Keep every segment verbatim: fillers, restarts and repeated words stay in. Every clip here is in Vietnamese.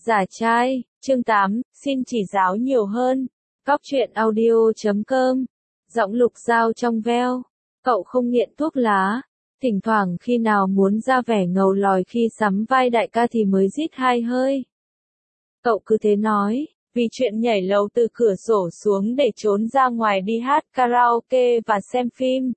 Giả trai, chương tám, xin chỉ giáo nhiều hơn. Cóc truyện audio chấm com. Giọng Lục Giao trong veo. Cậu không nghiện thuốc lá. Thỉnh thoảng khi nào muốn ra vẻ ngầu lòi khi sắm vai đại ca thì mới rít hai hơi. Cậu cứ thế nói, vì chuyện nhảy lầu từ cửa sổ xuống để trốn ra ngoài đi hát karaoke và xem phim.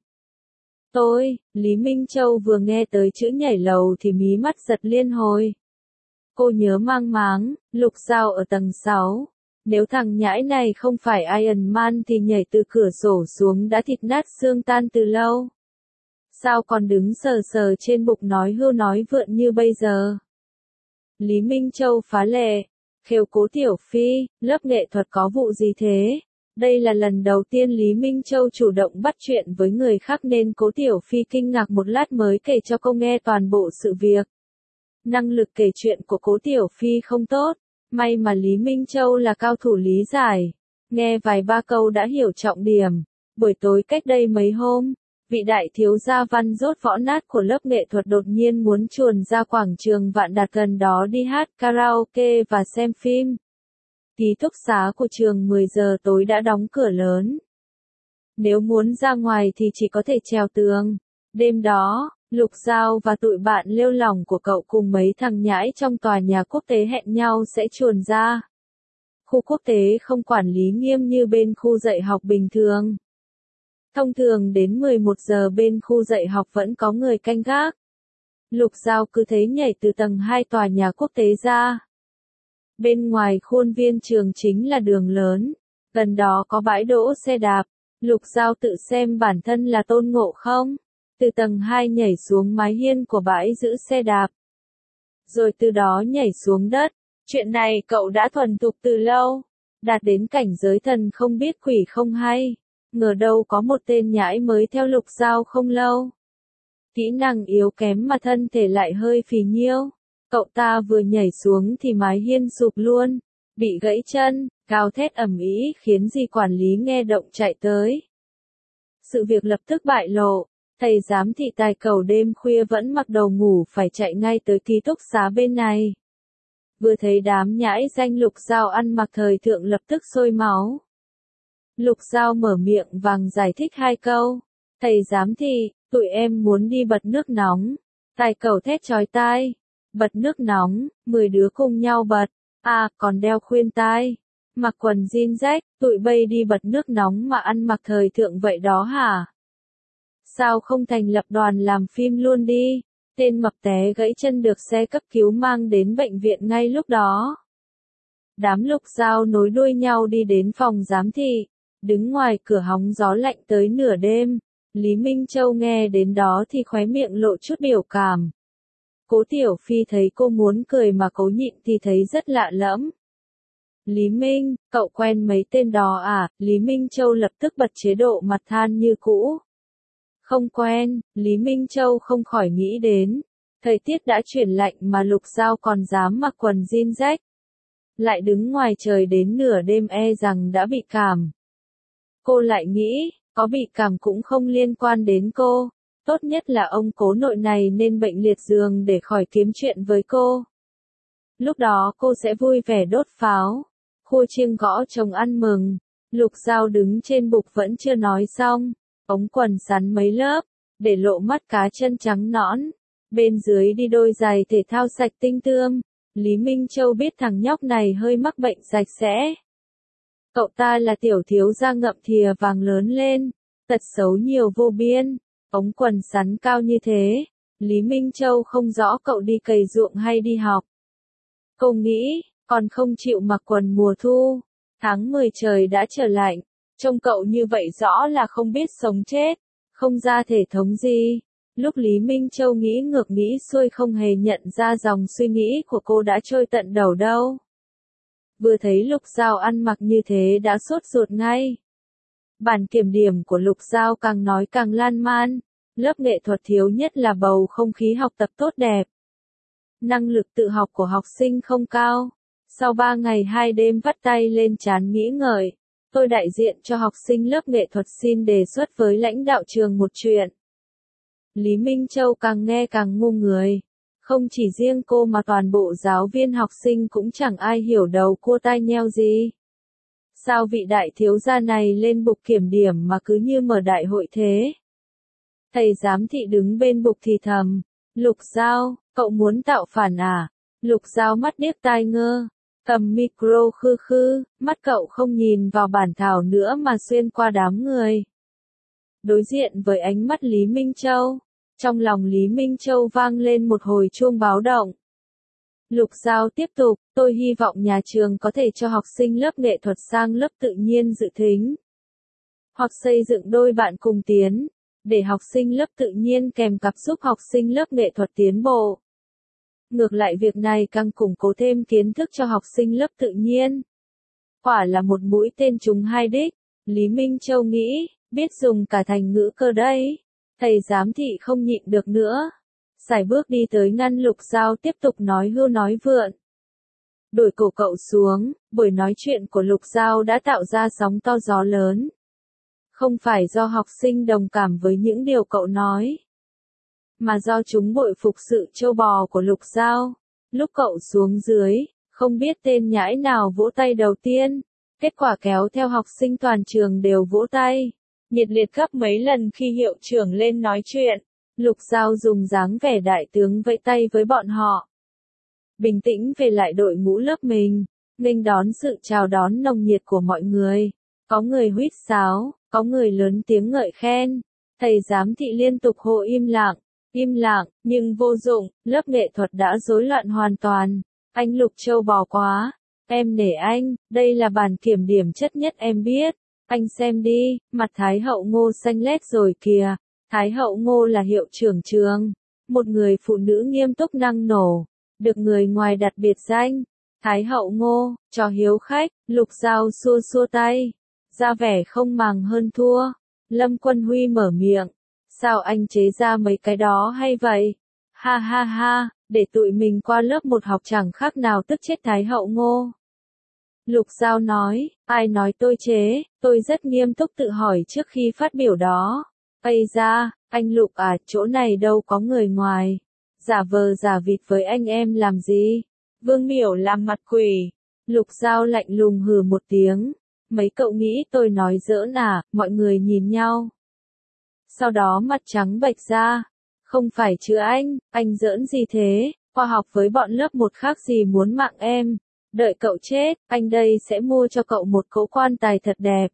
Tôi, Lý Minh Châu vừa nghe tới chữ nhảy lầu thì mí mắt giật liên hồi. Cô nhớ mang máng, Lục Giao ở tầng sáu. Nếu thằng nhãi này không phải Iron Man thì nhảy từ cửa sổ xuống đã thịt nát xương tan từ lâu. Sao còn đứng sờ sờ trên bục nói hưu nói vượn như bây giờ? Lý Minh Châu phá lệ, khều Cố Tiểu Phi, lớp nghệ thuật có vụ gì thế? Đây là lần đầu tiên Lý Minh Châu chủ động bắt chuyện với người khác nên Cố Tiểu Phi kinh ngạc một lát mới kể cho cô nghe toàn bộ sự việc. Năng lực kể chuyện của Cố Tiểu Phi không tốt, may mà Lý Minh Châu là cao thủ lý giải. Nghe vài ba câu đã hiểu trọng điểm. Buổi tối cách đây mấy hôm, vị đại thiếu gia văn rốt võ nát của lớp nghệ thuật đột nhiên muốn chuồn ra quảng trường Vạn Đạt gần đó đi hát karaoke và xem phim. Ký túc xá của trường mười giờ tối đã đóng cửa lớn. Nếu muốn ra ngoài thì chỉ có thể trèo tường. Đêm đó, Lục Giao và tụi bạn lêu lỏng của cậu cùng mấy thằng nhãi trong tòa nhà quốc tế hẹn nhau sẽ chuồn ra. Khu quốc tế không quản lý nghiêm như bên khu dạy học bình thường. Thông thường đến mười một giờ bên khu dạy học vẫn có người canh gác. Lục Giao cứ thế nhảy từ tầng hai tòa nhà quốc tế ra. Bên ngoài khuôn viên trường chính là đường lớn, gần đó có bãi đỗ xe đạp. Lục Giao tự xem bản thân là Tôn Ngộ Không, từ tầng hai nhảy xuống mái hiên của bãi giữ xe đạp. Rồi từ đó nhảy xuống đất. Chuyện này cậu đã thuần thục từ lâu, đạt đến cảnh giới thần không biết quỷ không hay. Ngờ đâu có một tên nhãi mới theo Lục Giao không lâu. Kỹ năng yếu kém mà thân thể lại hơi phì nhiêu. Cậu ta vừa nhảy xuống thì mái hiên sụp luôn, bị gãy chân, gào thét ầm ĩ khiến dì quản lý nghe động chạy tới. Sự việc lập tức bại lộ, thầy giám thị tài cầu đêm khuya vẫn mặc đầu ngủ phải chạy ngay tới ký túc xá bên này. Vừa thấy đám nhãi danh Lục Giao ăn mặc thời thượng lập tức sôi máu. Lục Giao mở miệng vàng giải thích hai câu. Thầy giám thị, tụi em muốn đi bật nước nóng. Tài cầu thét chói tai. Bật nước nóng, mười đứa cùng nhau bật. À, còn đeo khuyên tai. Mặc quần jean rách, tụi bay đi bật nước nóng mà ăn mặc thời thượng vậy đó hả? Sao không thành lập đoàn làm phim luôn đi? Tên mập té gãy chân được xe cấp cứu mang đến bệnh viện ngay lúc đó. Đám Lục Giao nối đuôi nhau đi đến phòng giám thị, đứng ngoài cửa hóng gió lạnh tới nửa đêm. Lý Minh Châu nghe đến đó thì khóe miệng lộ chút biểu cảm. Cố Tiểu Phi thấy cô muốn cười mà cố nhịn thì thấy rất lạ lẫm. Lý Minh, cậu quen mấy tên đó à? Lý Minh Châu lập tức bật chế độ mặt than như cũ. Không quen, Lý Minh Châu không khỏi nghĩ đến. Thời tiết đã chuyển lạnh mà Lục Giao còn dám mặc quần jean rách. Lại đứng ngoài trời đến nửa đêm e rằng đã bị cảm. Cô lại nghĩ, có bị cảm cũng không liên quan đến cô. Tốt nhất là ông cố nội này nên bệnh liệt giường để khỏi kiếm chuyện với cô. Lúc đó cô sẽ vui vẻ đốt pháo, khua chiêng gõ chồng ăn mừng. Lục Giao đứng trên bục vẫn chưa nói xong. Ống quần sắn mấy lớp, để lộ mắt cá chân trắng nõn. Bên dưới đi đôi giày thể thao sạch tinh tươm. Lý Minh Châu biết thằng nhóc này hơi mắc bệnh sạch sẽ. Cậu ta là tiểu thiếu gia ngậm thìa vàng lớn lên, tật xấu nhiều vô biên. Ống quần sắn cao như thế, Lý Minh Châu không rõ cậu đi cày ruộng hay đi học. Cô nghĩ, còn không chịu mặc quần mùa thu. Tháng mười trời đã trở lạnh, trông cậu như vậy rõ là không biết sống chết, không ra thể thống gì. Lúc Lý Minh Châu nghĩ ngược nghĩ xuôi không hề nhận ra dòng suy nghĩ của cô đã trôi tận đầu đâu. Vừa thấy Lục Giao ăn mặc như thế đã sốt ruột ngay. Bản kiểm điểm của Lục Giao càng nói càng lan man. Lớp nghệ thuật thiếu nhất là bầu không khí học tập tốt đẹp. Năng lực tự học của học sinh không cao. Sau ba ngày hai đêm vắt tay lên trán nghĩ ngợi, tôi đại diện cho học sinh lớp nghệ thuật xin đề xuất với lãnh đạo trường một chuyện. Lý Minh Châu càng nghe càng ngu người. Không chỉ riêng cô mà toàn bộ giáo viên học sinh cũng chẳng ai hiểu đầu cua tai nheo gì. Sao vị đại thiếu gia này lên bục kiểm điểm mà cứ như mở đại hội thế? Thầy giám thị đứng bên bục thì thầm. Lục Giao, cậu muốn tạo phản à? Lục Giao mắt điếc tai ngơ. Cầm micro khư khư, mắt cậu không nhìn vào bản thảo nữa mà xuyên qua đám người. Đối diện với ánh mắt Lý Minh Châu. Trong lòng Lý Minh Châu vang lên một hồi chuông báo động. Lục Giao tiếp tục, tôi hy vọng nhà trường có thể cho học sinh lớp nghệ thuật sang lớp tự nhiên dự thính. Hoặc xây dựng đôi bạn cùng tiến, để học sinh lớp tự nhiên kèm cặp giúp học sinh lớp nghệ thuật tiến bộ. Ngược lại việc này càng củng cố thêm kiến thức cho học sinh lớp tự nhiên. Quả là một mũi tên trúng hai đích, Lý Minh Châu nghĩ, biết dùng cả thành ngữ cơ đấy. Thầy giám thị không nhịn được nữa. Sải bước đi tới ngăn Lục Giao tiếp tục nói hưu nói vượn. Đổi cổ cậu xuống, buổi nói chuyện của Lục Giao đã tạo ra sóng to gió lớn. Không phải do học sinh đồng cảm với những điều cậu nói, mà do chúng bội phục sự trâu bò của Lục Giao. Lúc cậu xuống dưới, không biết tên nhãi nào vỗ tay đầu tiên, kết quả kéo theo học sinh toàn trường đều vỗ tay, nhiệt liệt gấp mấy lần khi hiệu trưởng lên nói chuyện. Lục Giao dùng dáng vẻ đại tướng vẫy tay với bọn họ. Bình tĩnh về lại đội ngũ lớp mình, nghênh đón sự chào đón nồng nhiệt của mọi người. Có người huýt sáo, có người lớn tiếng ngợi khen. Thầy giám thị liên tục hô im lặng, im lặng, nhưng vô dụng, lớp nghệ thuật đã rối loạn hoàn toàn. Anh Lục trâu bò quá, em nể anh, đây là bản kiểm điểm chất nhất em biết. Anh xem đi, mặt Thái hậu Ngô xanh lét rồi kìa. Thái hậu Ngô là hiệu trưởng trường, một người phụ nữ nghiêm túc năng nổ, được người ngoài đặt biệt danh. Thái hậu Ngô, trò hiếu khách. Lục Giao xua xua tay, ra vẻ không màng hơn thua. Lâm Quân Huy mở miệng, sao anh chế ra mấy cái đó hay vậy? Ha ha ha, để tụi mình qua lớp một học chẳng khác nào tức chết Thái hậu Ngô. Lục Giao nói, ai nói tôi chế, tôi rất nghiêm túc tự hỏi trước khi phát biểu đó. Ây da, anh Lục à, chỗ này đâu có người ngoài. Giả vờ giả vịt với anh em làm gì? Vương Miểu làm mặt quỷ. Lục Giao lạnh lùng hừ một tiếng. Mấy cậu nghĩ tôi nói giỡn à? Mọi người nhìn nhau. Sau đó mặt trắng bệch ra. Không phải chứ anh, anh giỡn gì thế? Khoa học với bọn lớp một khác gì muốn mạng em. Đợi cậu chết, anh đây sẽ mua cho cậu một cỗ quan tài thật đẹp.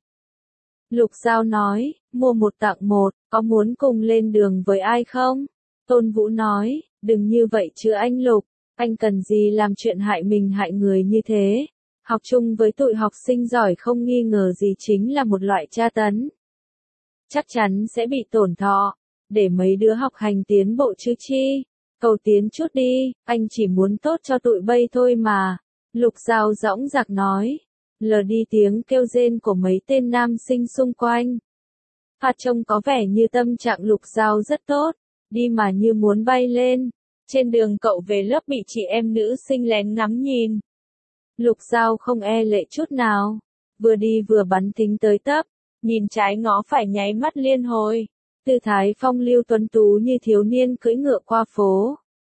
Lục Giao nói, mua một tặng một, có muốn cùng lên đường với ai không? Tôn Vũ nói, đừng như vậy chứ anh Lục, anh cần gì làm chuyện hại mình hại người như thế? Học chung với tụi học sinh giỏi không nghi ngờ gì chính là một loại tra tấn. Chắc chắn sẽ bị tổn thọ, để mấy đứa học hành tiến bộ chứ chi. Cầu tiến chút đi, anh chỉ muốn tốt cho tụi bay thôi mà. Lục Giao dõng dạc nói. Lờ đi tiếng kêu rên của mấy tên nam sinh xung quanh. Phạt trông có vẻ như tâm trạng Lục Giao rất tốt, đi mà như muốn bay lên. Trên đường cậu về lớp bị chị em nữ sinh lén ngắm nhìn. Lục Giao không e lệ chút nào, vừa đi vừa bắn thính tới tấp, nhìn trái ngó phải nháy mắt liên hồi. Tư thái phong lưu tuấn tú như thiếu niên cưỡi ngựa qua phố.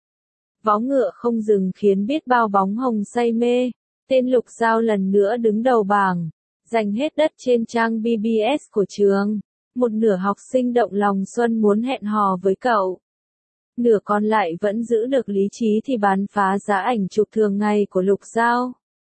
Vó ngựa không dừng khiến biết bao bóng hồng say mê. Tên Lục Giao lần nữa đứng đầu bảng, giành hết đất trên trang bê bê ét của trường. Một nửa học sinh động lòng xuân muốn hẹn hò với cậu. Nửa còn lại vẫn giữ được lý trí thì bán phá giá ảnh chụp thường ngày của Lục Giao.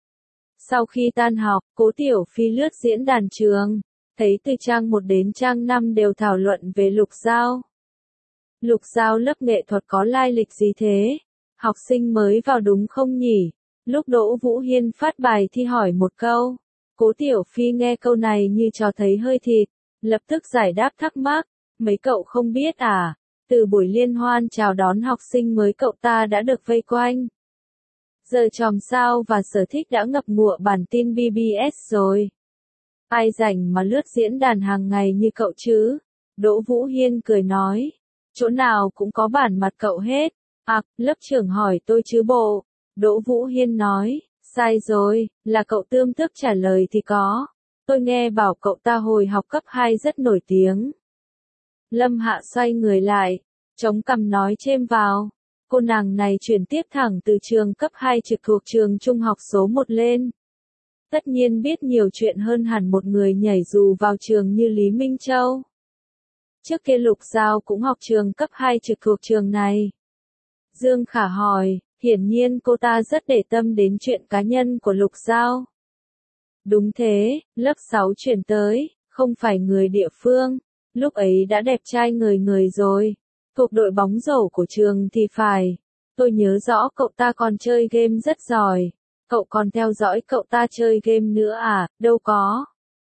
Sau khi tan học, Cố Tiểu Phi lướt diễn đàn trường, thấy từ trang một đến trang năm đều thảo luận về Lục Giao. Lục Giao lớp nghệ thuật có lai lịch gì thế? Học sinh mới vào đúng không nhỉ? Lúc Đỗ Vũ Hiên phát bài thi hỏi một câu, Cố Tiểu Phi nghe câu này như cho thấy hơi thịt, lập tức giải đáp thắc mắc, mấy cậu không biết à, từ buổi liên hoan chào đón học sinh mới cậu ta đã được vây quanh. Giờ Chòm Sao và Sở Thích đã ngập ngụa bản tin bê bê ét rồi. Ai rảnh mà lướt diễn đàn hàng ngày như cậu chứ? Đỗ Vũ Hiên cười nói, chỗ nào cũng có bản mặt cậu hết. À, lớp trưởng hỏi tôi chứ bộ. Đỗ Vũ Hiên nói, sai rồi, là cậu Tươm Tức trả lời thì có. Tôi nghe bảo cậu ta hồi học cấp hai rất nổi tiếng. Lâm Hạ xoay người lại, chống cằm nói chêm vào. Cô nàng này chuyển tiếp thẳng từ trường cấp hai trực thuộc trường trung học số một lên. Tất nhiên biết nhiều chuyện hơn hẳn một người nhảy dù vào trường như Lý Minh Châu. Trước kia Lục Giao cũng học trường cấp hai trực thuộc trường này. Dương Khả hỏi, hiển nhiên cô ta rất để tâm đến chuyện cá nhân của Lục Giao. Đúng thế, lớp sáu chuyển tới, không phải người địa phương, lúc ấy đã đẹp trai người người rồi. Thuộc đội bóng rổ của trường thì phải. Tôi nhớ rõ cậu ta còn chơi game rất giỏi. Cậu còn theo dõi cậu ta chơi game nữa à? Đâu có.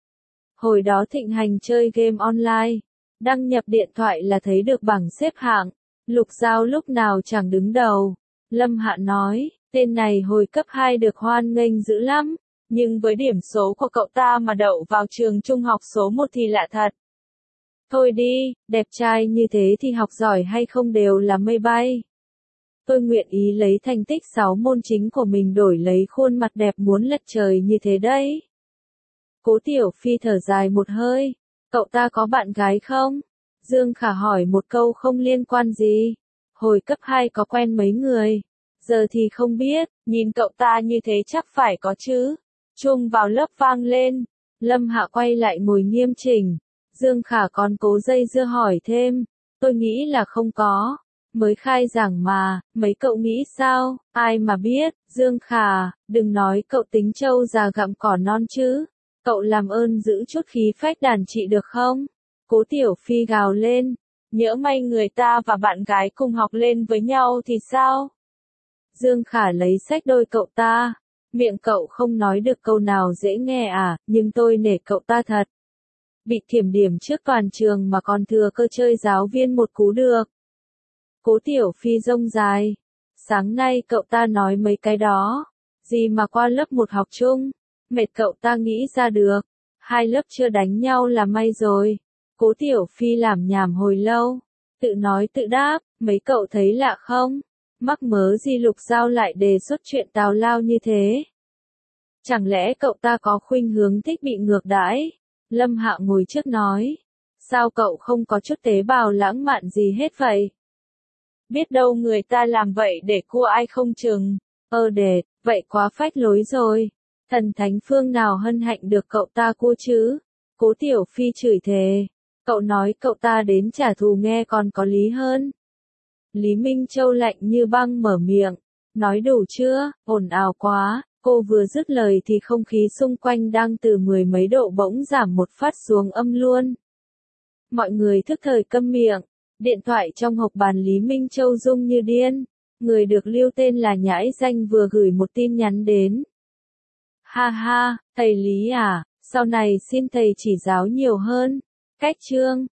Hồi đó thịnh hành chơi game online. Đăng nhập điện thoại là thấy được bảng xếp hạng. Lục Giao lúc nào chẳng đứng đầu. Lâm Hạ nói, tên này hồi cấp hai được hoan nghênh dữ lắm. Nhưng với điểm số của cậu ta mà đậu vào trường trung học số một thì lạ thật. Thôi đi, đẹp trai như thế thì học giỏi hay không đều là mây bay. Tôi nguyện ý lấy thành tích sáu môn chính của mình đổi lấy khuôn mặt đẹp muốn lật trời như thế đấy. Cố Tiểu Phi thở dài một hơi. Cậu ta có bạn gái không? Dương Khả hỏi một câu không liên quan gì. Hồi cấp hai có quen mấy người. Giờ thì không biết, nhìn cậu ta như thế chắc phải có chứ. Chung vào lớp vang lên. Lâm Hạ quay lại ngồi nghiêm chỉnh. Dương Khả còn cố dây dưa hỏi thêm. Tôi nghĩ là không có. Mới khai giảng mà, mấy cậu nghĩ sao? Ai mà biết, Dương Khả, đừng nói cậu tính trâu già gặm cỏ non chứ. Cậu làm ơn giữ chút khí phách đàn chị được không? Cố Tiểu Phi gào lên. Nhỡ may người ta và bạn gái cùng học lên với nhau thì sao? Dương Khả lấy xách đôi cậu ta. Miệng cậu không nói được câu nào dễ nghe à, nhưng tôi nể cậu ta thật. Bị kiểm điểm trước toàn trường mà còn thừa cơ chơi giáo viên một cú được. Cố Tiểu Phi rông dài. Sáng nay cậu ta nói mấy cái đó. Gì mà qua lớp một học chung. Mệt cậu ta nghĩ ra được. Hai lớp chưa đánh nhau là may rồi. Cố Tiểu Phi làm nhảm hồi lâu. Tự nói tự đáp, mấy cậu thấy lạ không? Mắc mớ gì Lục Giao lại đề xuất chuyện tào lao như thế? Chẳng lẽ cậu ta có khuynh hướng thích bị ngược đãi? Lâm Hạ ngồi trước nói. Sao cậu không có chút tế bào lãng mạn gì hết vậy? Biết đâu người ta làm vậy để cua ai không chừng. Ơ đệt, vậy quá phách lối rồi. Thần thánh phương nào hân hạnh được cậu ta cua chứ? Cố Tiểu Phi chửi thề. Cậu nói cậu ta đến trả thù nghe còn có lý hơn. Lý Minh Châu lạnh như băng mở miệng. Nói đủ chưa? Ồn ào quá. Cô vừa dứt lời thì không khí xung quanh đang từ mười mấy độ bỗng giảm một phát xuống âm luôn. Mọi người thức thời câm miệng. Điện thoại trong hộp bàn Lý Minh Châu rung như điên. Người được lưu tên là Nhãi Danh vừa gửi một tin nhắn đến. Ha ha, thầy Lý à, sau này xin thầy chỉ giáo nhiều hơn. Cách chương.